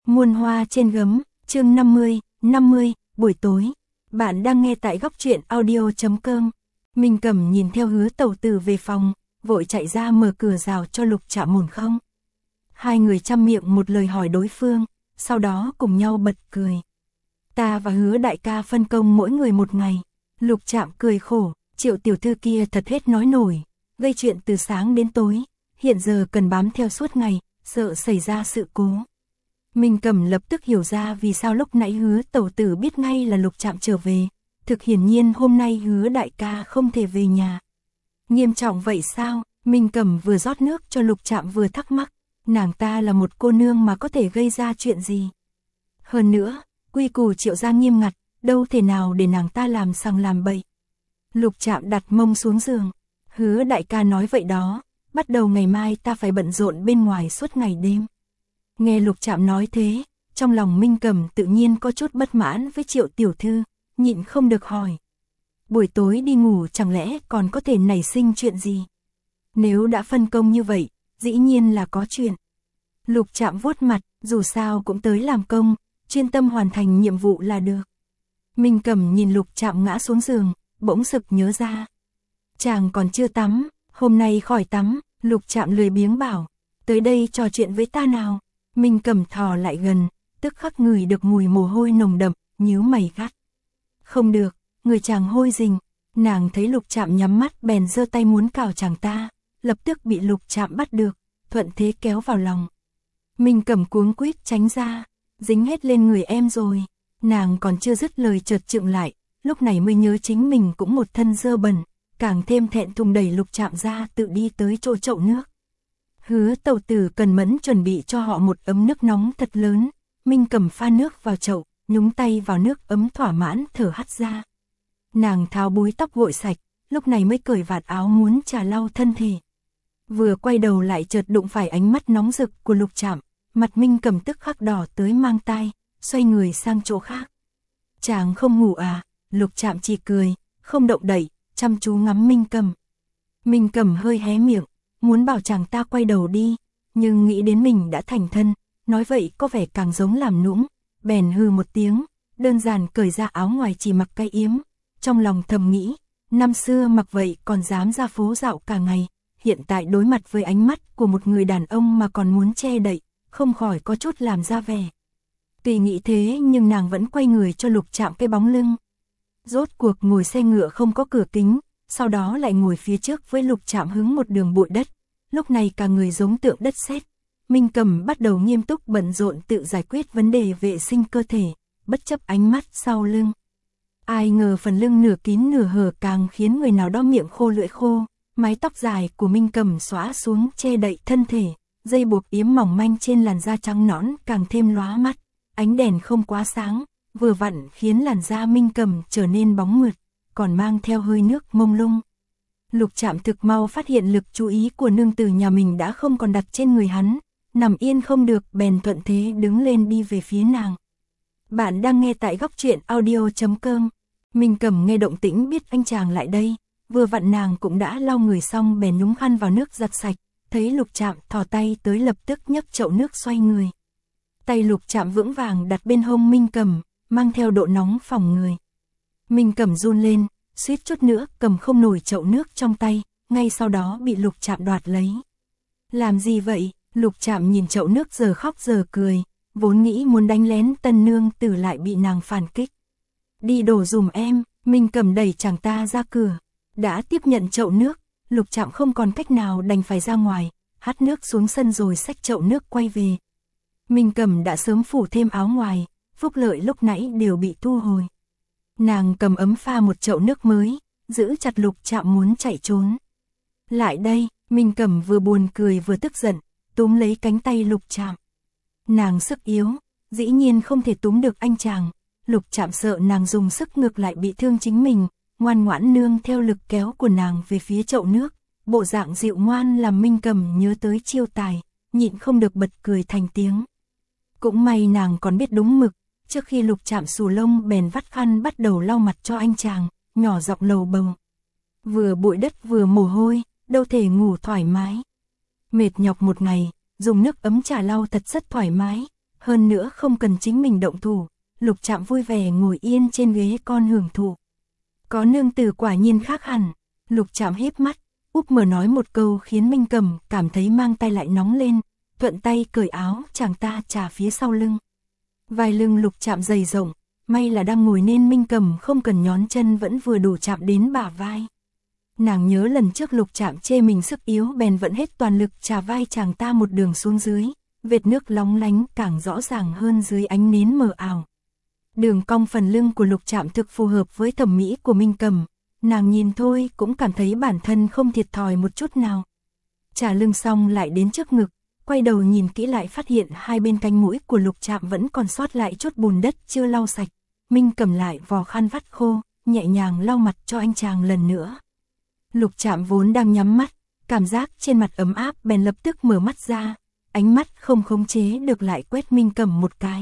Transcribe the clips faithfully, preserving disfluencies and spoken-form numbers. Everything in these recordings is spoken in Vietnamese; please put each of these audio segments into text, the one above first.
Muôn hoa trên gấm, chương năm mươi, năm mươi, buổi tối. Bạn đang nghe tại góc truyện audio chấm com. Minh Cẩm nhìn theo Hứa Tẩu Tử về phòng, vội chạy ra mở cửa rào cho Lục Trạm ổn không. Hai người chăm miệng một lời hỏi đối phương, sau đó cùng nhau bật cười. Ta và Hứa đại ca phân công mỗi người một ngày. Lục Trạm cười khổ, Triệu tiểu thư kia thật hết nói nổi, gây chuyện từ sáng đến tối, hiện giờ cần bám theo suốt ngày, sợ xảy ra sự cố. Minh Cẩm lập tức hiểu ra vì sao lúc nãy Hứa Tẩu Tử biết ngay là Lục Trạm trở về, thực hiển nhiên hôm nay Hứa đại ca không thể về nhà. Nghiêm trọng vậy sao? Minh Cẩm vừa rót nước cho Lục Trạm vừa thắc mắc, nàng ta là một cô nương mà có thể gây ra chuyện gì? Hơn nữa, quy củ Triệu gia nghiêm ngặt, đâu thể nào để nàng ta làm sằng làm bậy. Lục Trạm đặt mông xuống giường, Hứa đại ca nói vậy đó, bắt đầu ngày mai ta phải bận rộn bên ngoài suốt ngày đêm. Nghe Lục Trạm nói thế, trong lòng Minh Cẩm tự nhiên có chút bất mãn với Triệu tiểu thư, nhịn không được hỏi. Buổi tối đi ngủ chẳng lẽ còn có thể nảy sinh chuyện gì? Nếu đã phân công như vậy, dĩ nhiên là có chuyện. Lục Trạm vuốt mặt, dù sao cũng tới làm công, chuyên tâm hoàn thành nhiệm vụ là được. Minh Cẩm nhìn Lục Trạm ngã xuống giường, bỗng sực nhớ ra. Chàng còn chưa tắm, hôm nay khỏi tắm. Lục Trạm lười biếng bảo, tới đây trò chuyện với ta nào. Minh Cẩm thò lại gần, tức khắc ngửi được mùi mồ hôi nồng đậm, nhíu mày gắt. Không được, người chàng hôi rình. Nàng thấy Lục Trạm nhắm mắt bèn giơ tay muốn cào chàng ta, lập tức bị Lục Trạm bắt được, thuận thế kéo vào lòng. Minh Cẩm cuống quýt tránh ra, dính hết lên người em rồi. Nàng còn chưa dứt lời chợt chững lại, lúc này mới nhớ chính mình cũng một thân dơ bẩn, càng thêm thẹn thùng đẩy Lục Trạm ra tự đi tới chỗ chậu nước. Hứa Tẩu Tử cần mẫn chuẩn bị cho họ một ấm nước nóng thật lớn, Minh Cẩm pha nước vào chậu, nhúng tay vào nước ấm thỏa mãn thở hắt ra. Nàng tháo búi tóc gội sạch, lúc này mới cởi vạt áo muốn trà lau thân thể. Vừa quay đầu lại chợt đụng phải ánh mắt nóng rực của Lục Trạm, mặt Minh Cẩm tức khắc đỏ tới mang tai, xoay người sang chỗ khác. Chàng không ngủ à? Lục Trạm chỉ cười, không động đậy, chăm chú ngắm Minh Cẩm. Minh Cẩm hơi hé miệng, muốn bảo chàng ta quay đầu đi, nhưng nghĩ đến mình đã thành thân, nói vậy có vẻ càng giống làm nũng, bèn hừ một tiếng, đơn giản cởi ra áo ngoài chỉ mặc cái yếm, trong lòng thầm nghĩ, năm xưa mặc vậy còn dám ra phố dạo cả ngày, hiện tại đối mặt với ánh mắt của một người đàn ông mà còn muốn che đậy, không khỏi có chút làm ra vẻ. Tuy nghĩ thế nhưng nàng vẫn quay người cho Lục Trạm cái bóng lưng. Rốt cuộc ngồi xe ngựa không có cửa kính, sau đó lại ngồi phía trước với Lục Trạm hứng một đường bụi đất, lúc này cả người giống tượng đất sét. Minh Cẩm bắt đầu nghiêm túc bận rộn tự giải quyết vấn đề vệ sinh cơ thể, bất chấp ánh mắt sau lưng. Ai ngờ phần lưng nửa kín nửa hở càng khiến người nào đó miệng khô lưỡi khô, mái tóc dài của Minh Cẩm xõa xuống che đậy thân thể, dây buộc yếm mỏng manh trên làn da trắng nõn càng thêm lóa mắt, ánh đèn không quá sáng, vừa vặn khiến làn da Minh Cẩm trở nên bóng mượt, còn mang theo hơi nước mông lung. Lục Trạm thực mau phát hiện lực chú ý của nương tử nhà mình đã không còn đặt trên người hắn, nằm yên không được bèn thuận thế đứng lên đi về phía nàng. Bạn đang nghe tại góc truyện audio chấm com. Minh Cẩm nghe động tĩnh biết anh chàng lại đây, vừa vặn nàng cũng đã lau người xong bèn nhúng khăn vào nước giặt sạch, thấy Lục Trạm thò tay tới lập tức nhấc chậu nước xoay người. Tay Lục Trạm vững vàng đặt bên hông Minh Cẩm, mang theo độ nóng phòng người. Minh Cẩm run lên, suýt chút nữa cầm không nổi chậu nước trong tay, ngay sau đó bị Lục Trạm đoạt lấy. Làm gì vậy? Lục Trạm nhìn chậu nước giờ khóc giờ cười, vốn nghĩ muốn đánh lén tân nương tử lại bị nàng phản kích. Đi đổ dùm em. Minh Cẩm đẩy chàng ta ra cửa, đã tiếp nhận chậu nước, Lục Trạm không còn cách nào đành phải ra ngoài, hắt nước xuống sân rồi xách chậu nước quay về. Minh Cẩm đã sớm phủ thêm áo ngoài, phúc lợi lúc nãy đều bị thu hồi. Nàng cầm ấm pha một chậu nước mới, giữ chặt Lục Trạm muốn chạy trốn. Lại đây, Minh Cẩm vừa buồn cười vừa tức giận, túm lấy cánh tay Lục Trạm. Nàng sức yếu, dĩ nhiên không thể túm được anh chàng. Lục Trạm sợ nàng dùng sức ngược lại bị thương chính mình, ngoan ngoãn nương theo lực kéo của nàng về phía chậu nước, bộ dạng dịu ngoan làm Minh Cẩm nhớ tới chiêu tài, nhịn không được bật cười thành tiếng. Cũng may nàng còn biết đúng mực, trước khi Lục Trạm xù lông bèn vắt khăn bắt đầu lau mặt cho anh chàng, nhỏ giọng lầu bầu. Vừa bụi đất vừa mồ hôi, đâu thể ngủ thoải mái. Mệt nhọc một ngày, dùng nước ấm trà lau thật rất thoải mái, hơn nữa không cần chính mình động thủ, Lục Trạm vui vẻ ngồi yên trên ghế con hưởng thụ. Có nương tử quả nhiên khác hẳn, Lục Trạm híp mắt, úp mở nói một câu khiến Minh Cầm cảm thấy mang tay lại nóng lên, thuận tay cởi áo chàng ta chà phía sau lưng. Vai lưng Lục Trạm dày rộng, may là đang ngồi nên Minh Cầm không cần nhón chân vẫn vừa đủ chạm đến bả vai. Nàng nhớ lần trước Lục Trạm chê mình sức yếu bèn vẫn hết toàn lực chà vai chàng ta một đường xuống dưới, vệt nước lóng lánh càng rõ ràng hơn dưới ánh nến mờ ảo. Đường cong phần lưng của Lục Trạm thực phù hợp với thẩm mỹ của Minh Cầm, nàng nhìn thôi cũng cảm thấy bản thân không thiệt thòi một chút nào. Chà lưng xong lại đến trước ngực, quay đầu nhìn kỹ lại phát hiện hai bên cánh mũi của Lục Trạm vẫn còn sót lại chút bùn đất chưa lau sạch. Minh Cầm lại vò khăn vắt khô, nhẹ nhàng lau mặt cho anh chàng lần nữa. Lục Trạm vốn đang nhắm mắt, cảm giác trên mặt ấm áp bèn lập tức mở mắt ra, ánh mắt không khống chế được lại quét Minh Cầm một cái.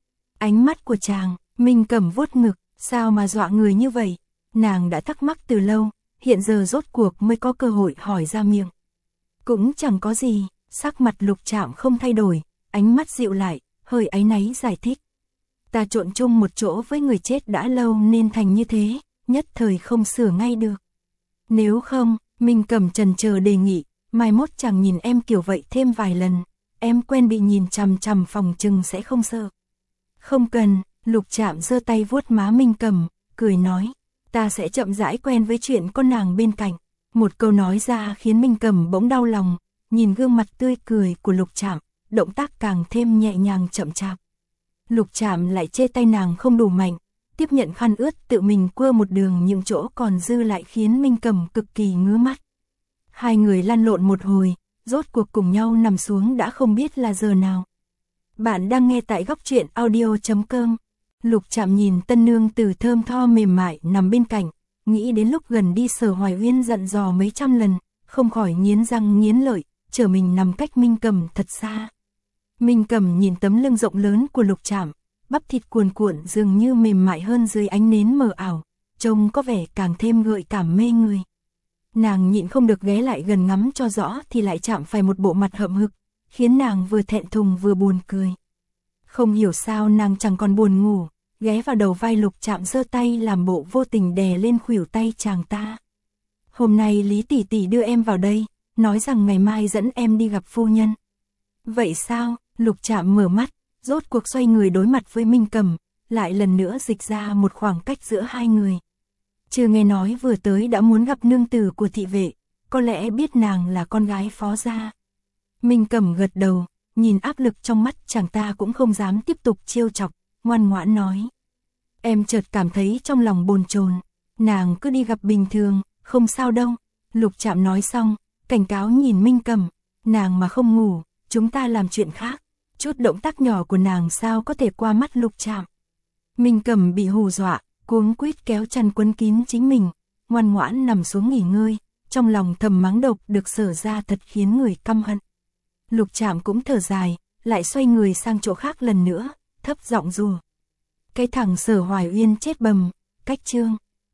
Ánh mắt của chàng, Minh Cầm vuốt ngực, sao mà dọa người như vậy? Nàng đã thắc mắc từ lâu, hiện giờ rốt cuộc mới có cơ hội hỏi ra miệng. Cũng chẳng có gì, sắc mặt Lục Trạm không thay đổi, ánh mắt dịu lại, hơi áy náy giải thích. Ta trộn chung một chỗ với người chết đã lâu nên thành như thế, nhất thời không sửa ngay được. Nếu không, Minh Cầm chần chờ đề nghị, mai mốt chẳng nhìn em kiểu vậy thêm vài lần, em quen bị nhìn chằm chằm phòng chừng sẽ không sợ. Không cần, Lục Trạm giơ tay vuốt má Minh Cầm, cười nói, ta sẽ chậm rãi quen với chuyện con nàng bên cạnh. Một câu nói ra khiến Minh Cầm bỗng đau lòng, nhìn gương mặt tươi cười của Lục Trạm, động tác càng thêm nhẹ nhàng chậm chạp. Lục Trạm lại chê tay nàng không đủ mạnh, tiếp nhận khăn ướt tự mình quơ một đường những chỗ còn dư lại khiến Minh Cầm cực kỳ ngứa mắt. Hai người lăn lộn một hồi, rốt cuộc cùng nhau nằm xuống đã không biết là giờ nào. Bạn đang nghe tại góc truyện audio chấm com. Lục Trạm nhìn tân nương tử thơm tho mềm mại nằm bên cạnh, nghĩ đến lúc gần đi Sở Hoài Uyên dặn dò mấy trăm lần, không khỏi nghiến răng nghiến lợi, trở mình nằm cách Minh Cầm thật xa. Minh Cầm nhìn tấm lưng rộng lớn của Lục Trạm, bắp thịt cuồn cuộn dường như mềm mại hơn dưới ánh nến mờ ảo, trông có vẻ càng thêm gợi cảm mê người. Nàng nhịn không được ghé lại gần ngắm cho rõ thì lại chạm phải một bộ mặt hậm hực, khiến nàng vừa thẹn thùng vừa buồn cười. Không hiểu sao nàng chẳng còn buồn ngủ, ghé vào đầu vai Lục Trạm giơ tay làm bộ vô tình đè lên khuỷu tay chàng ta. Hôm nay Lý tỷ tỷ đưa em vào đây, nói rằng ngày mai dẫn em đi gặp phu nhân. Vậy sao? Lục Trạm mở mắt, rốt cuộc xoay người đối mặt với Minh Cầm, lại lần nữa dịch ra một khoảng cách giữa hai người. Chưa nghe nói vừa tới đã muốn gặp nương tử của thị vệ, có lẽ biết nàng là con gái phó gia. Minh Cầm gật đầu, nhìn áp lực trong mắt chàng ta cũng không dám tiếp tục trêu chọc, ngoan ngoãn nói. Em chợt cảm thấy trong lòng bồn chồn, nàng cứ đi gặp bình thường, không sao đâu. Lục Trạm nói xong, cảnh cáo nhìn Minh Cầm, nàng mà không ngủ, chúng ta làm chuyện khác. Chút động tác nhỏ của nàng sao có thể qua mắt Lục Trạm. Minh Cầm bị hù dọa, cuống quýt kéo chăn quấn kín chính mình, ngoan ngoãn nằm xuống nghỉ ngơi, trong lòng thầm mắng độc được sở ra thật khiến người căm hận. Lục Trạm cũng thở dài, lại xoay người sang chỗ khác lần nữa, thấp giọng rủa. Cái thằng Sở Hoài Uyên chết bầm, cách chương.